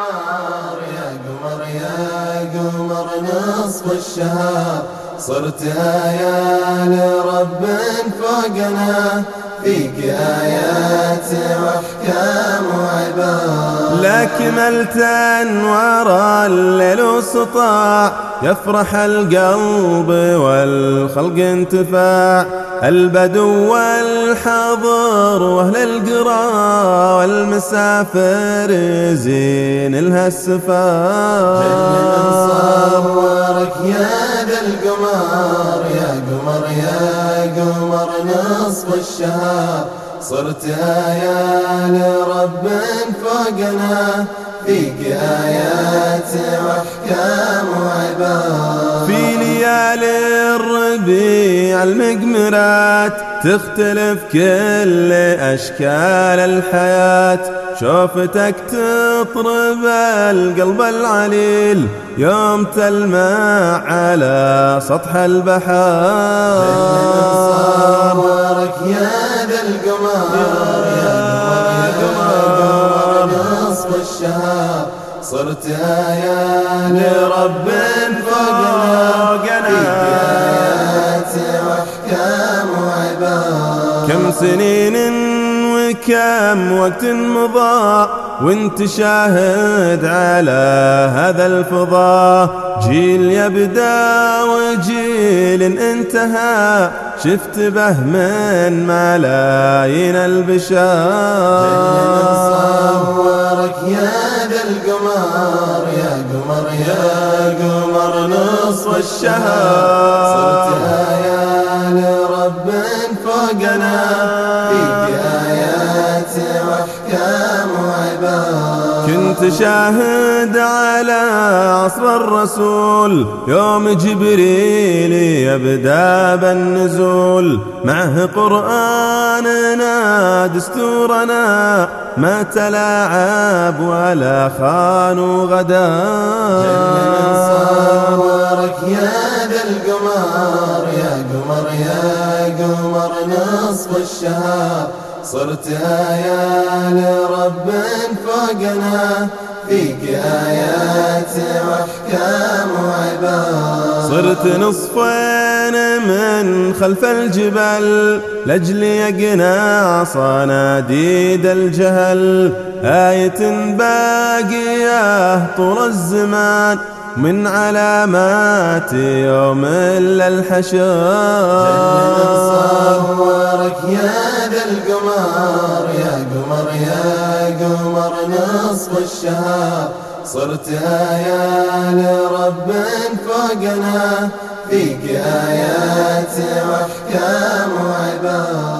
القمر يا قمر يا قمر نصف الشهر، صرت آية لرب فوقنا، فيك آيات وأحكام وعبار. لا كملت أنوار الليل وسطاع، يفرح القلب والخلق انتفاع، البدو والحضر واهل القرى والمسافر يزين لها السفار. جل صورك يا ذا القمر يا قمر يا قمر نصف الشهر، صرت آية لرب فوقنا، فيك آيات وأحكام وعبار. في ليالي الربيع المقمرات تختلف كل أشكال الحياة، شوفتك تطرب القلب العليل يوم تلمع على سطح البحر. صورك يا ذا القمر يا قمر نصف الشهر، صرت آية لرب فوقنا، فيك آيات وأحكام وعبار. كم سنين وكم وقت مضى وانت شاهد على هذا الفضاء، جيل يبدأ وجيل انتهى، شفت به من ملايين البشر. صورك يا ذا القمر يا قمر يا قمر نصف الشهر، صرت آية لرب فوقنا، فيك آيات وأحكام وعبار. كنت شاهد على عصر الرسول يوم جبريل يبدأ بالنزول، معه قرآننا دستورنا ما تلاعب ولا خان غدار. صورك يا ذا القمر يا قمر يا قمر نصف الشهر، صرت آية لرب فوقنا، فيك آيات وأحكام وعبار. صرت نصفين من خلف الجبل لأجل يقنع صناديد الجهل، آية باقية طول الزمان من علامات يوم الحشر. صورك يا ذا القمر يا قمر يا قمر نصف الشهر، صرت آية لرب فوقنا، فيك آيات وأحكام وعبار.